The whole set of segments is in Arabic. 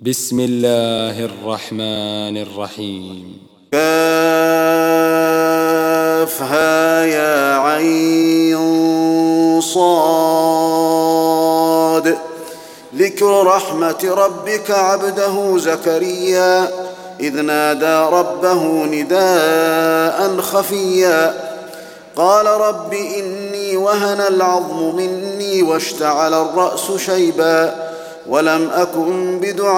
بسم الله الرحمن الرحيم. كافها يا عين صاد. ذكر رحمة ربك عبده زكريا إذ نادى ربه نداء خفيا قال رب إني وهن العظم مني واشتعل الرأس شيبا ولم أكن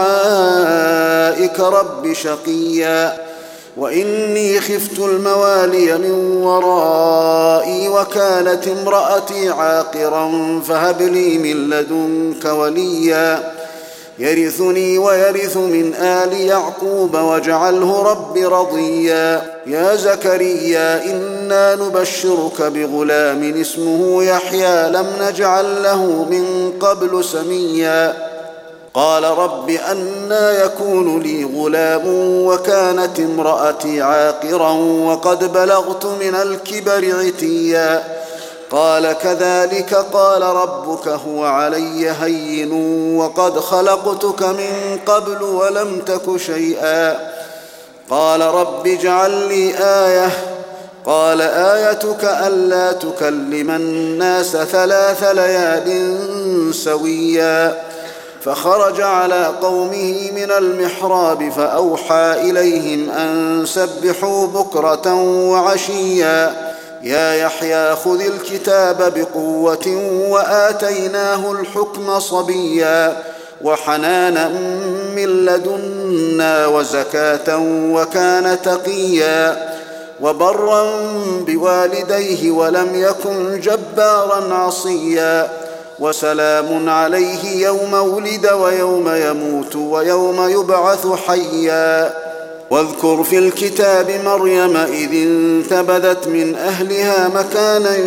بدعائك رب شقيا وإني خفت الموالي من ورائي وكانت امرأتي عاقرا فهب لي من لدنك وليا يرثني ويرث من آل يعقوب واجعله رب رضيا يا زكريا إنا نبشرك بغلام اسمه يحيى لم نجعل له من قبل سميا قال رب أنى يكون لي غلام وكانت امرأتي عاقرا وقد بلغت من الكبر عتيا قال كذلك قال ربك هو علي هين وقد خلقتك من قبل ولم تك شيئا قال رب اجعل لي آية قال آيتك ألا تكلم الناس 3 ليال سويا فخرج على قومه من المحراب فأوحى إليهم أن سبحوا بكرة وعشيا يا يحيى خذ الكتاب بقوة وآتيناه الحكم صبيا وحنانا من لدنا وزكاة وكان تقيا وبرا بوالديه ولم يكن جبارا عصيا وسلام عليه يوم ولد ويوم يموت ويوم يبعث حيا واذكر في الكتاب مريم إذ انتبذت من أهلها مكانا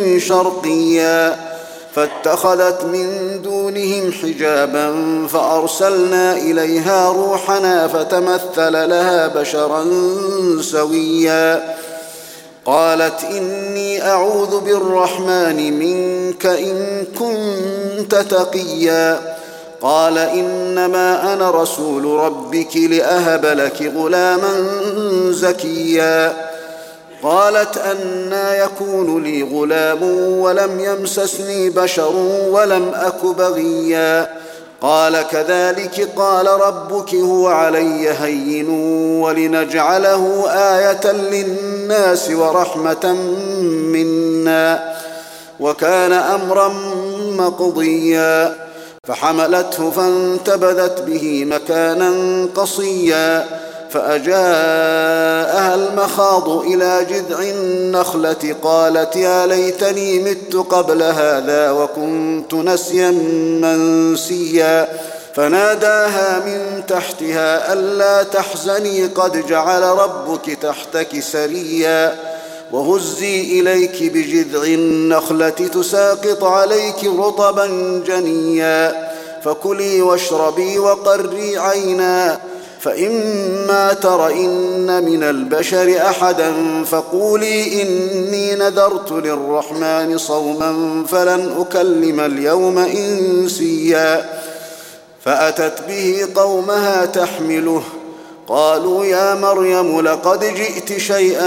شرقيا فاتخذت من دونهم حجابا فأرسلنا إليها روحنا فتمثل لها بشرا سويا قالت إني أعوذ بالرحمن منك إن كنت تقيا قال إنما أنا رسول ربك لأهب لك غلاما زكيا قالت أنى يكون لي غلام ولم يمسسني بشر ولم أك بغيا قال كذلك قال ربك هو علي هين ولنجعله آية للناس ورحمة منا وكان أمرا مقضيا فحملته فانتبذت به مكانا قصيا فأجاءها المخاض إلى جذع النخلة قالت يا ليتني مت قبل هذا وكنت نسيا منسيا فناداها من تحتها ألا تحزني قد جعل ربك تحتك سريا وهزي إليك بجذع النخلة تساقط عليك رطبا جنيا فكلي واشربي وقري عينا فإما ترين من البشر أحدا فقولي إني نذرت للرحمن صوما فلن أكلم اليوم إنسيا فأتت به قومها تحمله قالوا يا مريم لقد جئت شيئا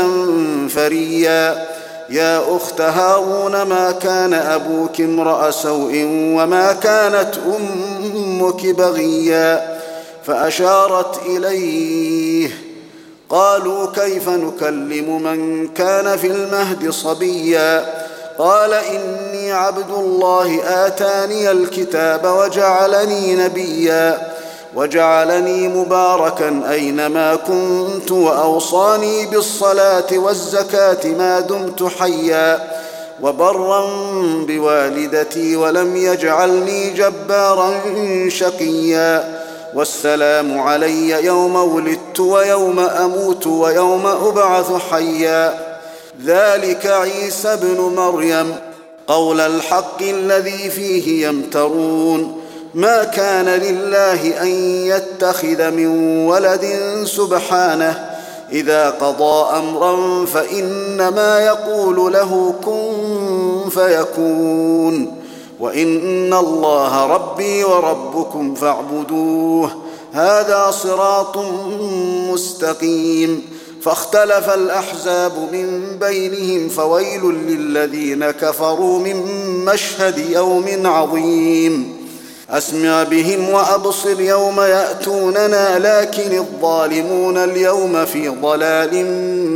فريا يا أخت هارون ما كان أبوك امرأ سوء وما كانت أمك بغيا فأشارت إليه قالوا كيف نكلم من كان في المهد صبيا قال إني عبد الله آتاني الكتاب وجعلني نبيا وجعلني مباركا أينما كنت وأوصاني بالصلاة والزكاة ما دمت حيا وبرا بوالدتي ولم يجعلني جبارا شقيا والسلام علي يوم ولدت ويوم أموت ويوم أبعث حيا ذلك عيسى ابن مريم قول الحق الذي فيه يمترون ما كان لله أن يتخذ من ولد سبحانه إذا قضى أمرا فإنما يقول له كن فيكون وإن الله ربي وربكم فاعبدوه هذا صراط مستقيم فاختلف الأحزاب من بينهم فويل للذين كفروا من مشهد يوم عظيم أسمع بهم وأبصر يوم يأتوننا لكن الظالمون اليوم في ضلال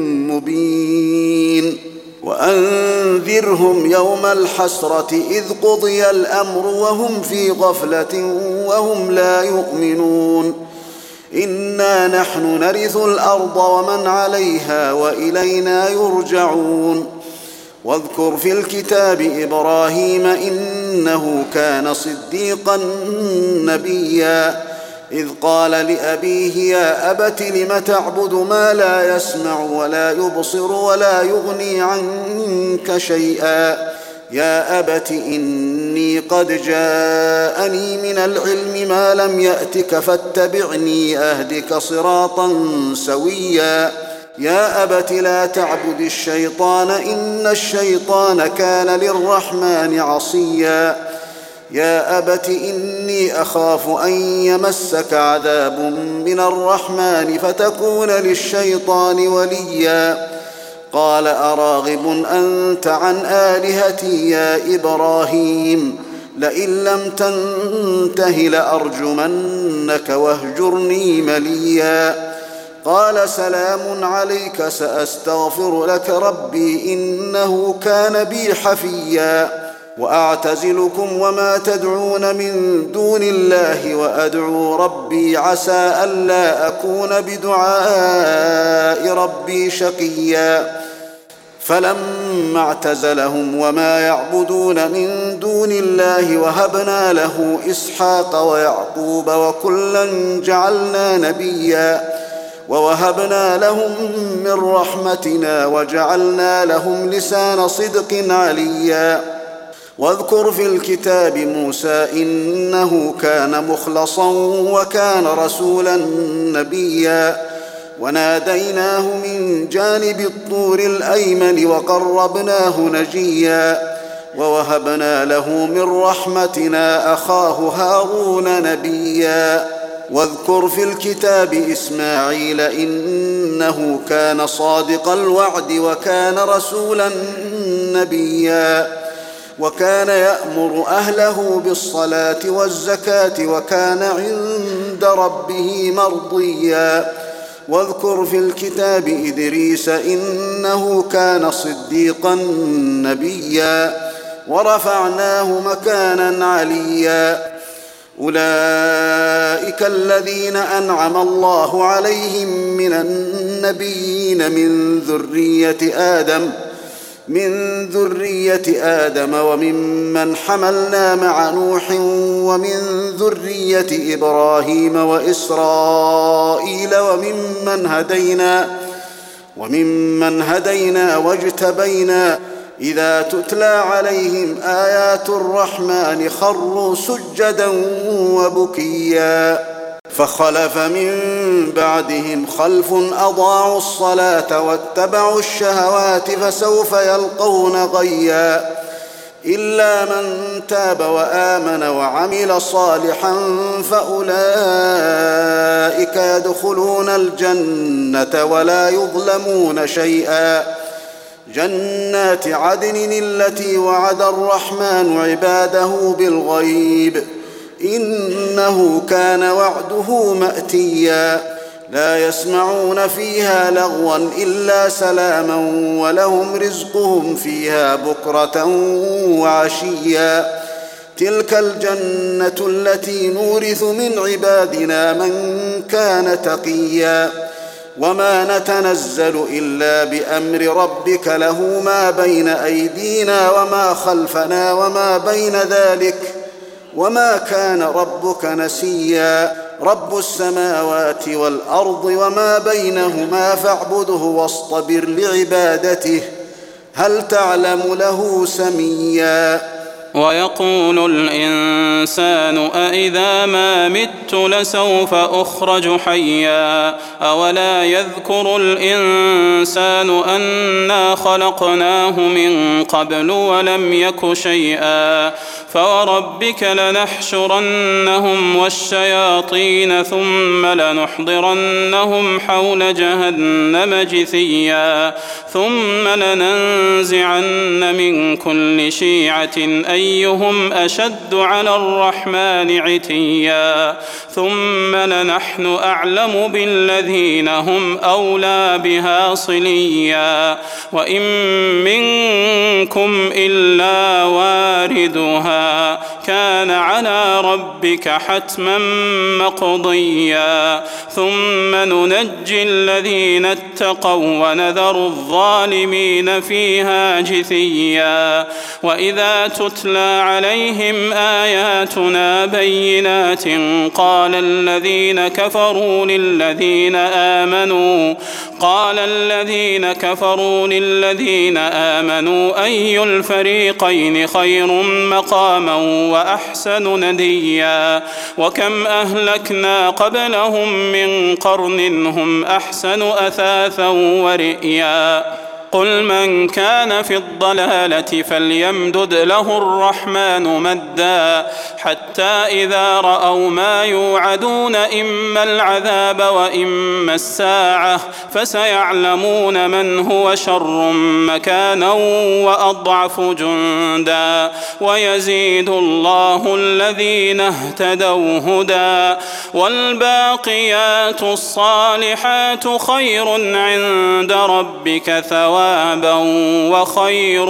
مبين وأنذرهم يوم الحسرة إذ قضي الأمر وهم في غفلة وهم لا يؤمنون إنا نحن نرث الأرض ومن عليها وإلينا يرجعون واذكر في الكتاب إبراهيم إنه كان صديقا نبيا إذ قال لأبيه يا أبت لم تعبد ما لا يسمع ولا يبصر ولا يغني عنك شيئا يا أبت إني قد جاءني من العلم ما لم يأتك فاتبعني أهدك صراطا سويا يا أبت لا تعبد الشيطان إن الشيطان كان للرحمن عصيا يا أبت إني أخاف أن يمسك عذاب من الرحمن فتكون للشيطان وليا قال أراغب أنت عن آلهتي يا إبراهيم لئن لم تنته لأرجمنك واهجرني مليا قال سلام عليك سأستغفر لك ربي إنه كان بي حفيا وأعتزلكم وما تدعون من دون الله وأدعو ربي عسى ألا أكون بدعاء ربي شقيا فلما اعتزلهم وما يعبدون من دون الله وهبنا له إسحاق ويعقوب وكلا جعلنا نبيا ووهبنا لهم من رحمتنا وجعلنا لهم لسان صدق عليا واذكر في الكتاب موسى إنه كان مخلصا وكان رسولا نبيا وناديناه من جانب الطور الأيمن وقربناه نجيا ووهبنا له من رحمتنا أخاه هارون نبيا واذكر في الكتاب إسماعيل إنه كان صادق الوعد وكان رسولا نبيا وكان يأمر أهله بالصلاة والزكاة وكان عند ربه مرضيا واذكر في الكتاب إدريس إنه كان صديقا نبيا ورفعناه مكانا عليا أولئك الذين أنعم الله عليهم من النبيين من ذرية آدم وممن حملنا مع نوح ومن ذرية إبراهيم وإسرائيل وممن هدينا واجتبينا إذا تتلى عليهم آيات الرحمن خروا سجدا وبكيا فخلف من بعدهم خلف أضاعوا الصلاة واتبعوا الشهوات فسوف يلقون غيا إلا من تاب وآمن وعمل صالحا فأولئك يدخلون الجنة ولا يظلمون شيئا جنات عدن التي وعد الرحمن عباده بالغيب إنه كان وعده مأتيا لا يسمعون فيها لغوا إلا سلاما ولهم رزقهم فيها بكرة وعشيا تلك الجنة التي نورث من عبادنا من كان تقيا وما نتنزل إلا بأمر ربك له ما بين أيدينا وما خلفنا وما بين ذلك وما كان ربك نسيا رب السماوات والأرض وما بينهما فاعبده واصطبر لعبادته هل تعلم له سميا ويقول الإنسان أإذا ما مت لسوف أخرج حيا أولا يذكر الإنسان أنا خلقناه من قبل ولم يك شيئا فوربك لنحشرنهم والشياطين ثم لنحضرنهم حول جهنم جثيا ثم لننزعن من كل شيعة أيهم أشد على الرحمن عتيا ثم لنحن أعلم بالذين هم أولى بها صليا وإن منكم إلا واردها كان على ربك حتما مقضيا ثم ننجي الذين اتقوا ونذر الظالمين فيها جثيا وإذا تتلى عليهم آياتنا بينات قال الذين كفروا للذين آمنوا أي الفريقين خير مقاما وأحسن نديا وكم أهلكنا قبلهم من قرن هم أحسن أثاثا ورئيا قل من كان في الضلالة فليمدد له الرحمن مدا حتى إذا رأوا ما يوعدون إما العذاب وإما الساعة فسيعلمون من هو شر مكانا وأضعف جندا ويزيد الله الذين اهتدوا هدى والباقيات الصالحات خير عند ربك ثوابا وخير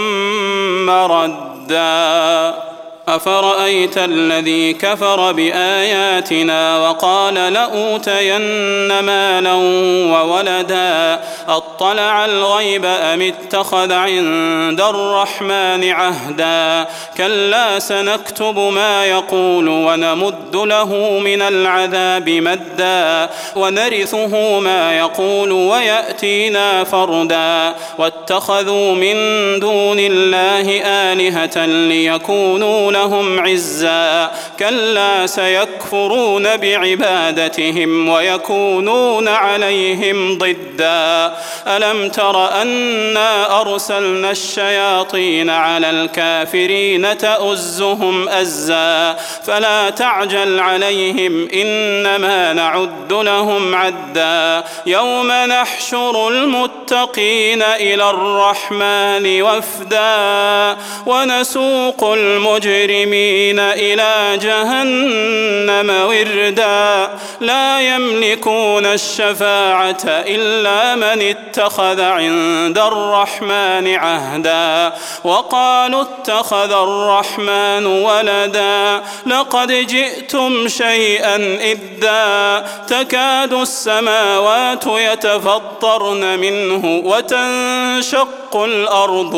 مردا أفرأيت الذي كفر بآياتنا وقال لأوتين مالا وولدا أطلع الغيب أم اتخذ عند الرحمن عهدا كلا سنكتب ما يقول ونمد له من العذاب مدا ونرثه ما يقول ويأتينا فردا واتخذوا من دون الله آلهة ليكونوا لهم عزا كلا سيكفرون بعبادتهم ويكونون عليهم ضدا ألم تر أنا أرسلنا الشياطين على الكافرين تؤزهم أزا فلا تعجل عليهم إنما نعد لهم عدا يوم نحشر المتقين إلى الرحمن وفدا ونسوق المجرمين إلى جهنم وردا لا يملكون الشفاعة إلا من اتخذ عند الرحمن عهدا وقالوا اتخذ الرحمن ولدا لقد جئتم شيئا إدا تكاد السماوات يتفطرن منه وتنشق الأرض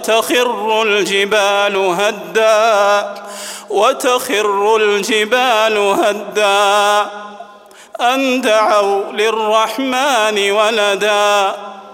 وتخر الجبال هدا أن دعوا للرحمن ولدا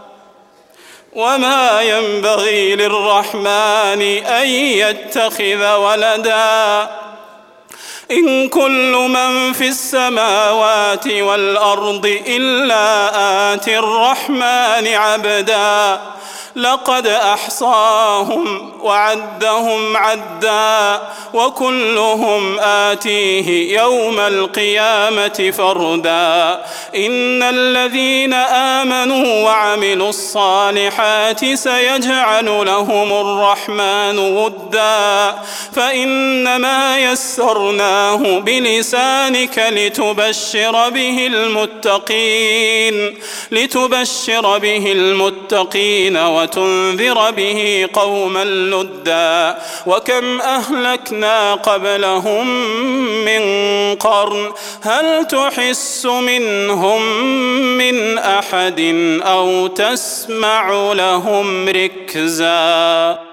وما ينبغي للرحمن أن يتخذ ولدا إن كل من في السماوات والأرض إلا آتي الرحمن عبدا لقد أحصاهم وعدهم عدا وكلهم آتيه يوم القيامة فردا إن الذين آمنوا وعملوا الصالحات سيجعل لهم الرحمن ودا فإنما يسرناه بلسانك لتبشر به المتقين وتنذر به قوما لدا وكم أهلكنا قبلهم من قرن هل تحس منهم من أحد أو تسمع لهم ركزا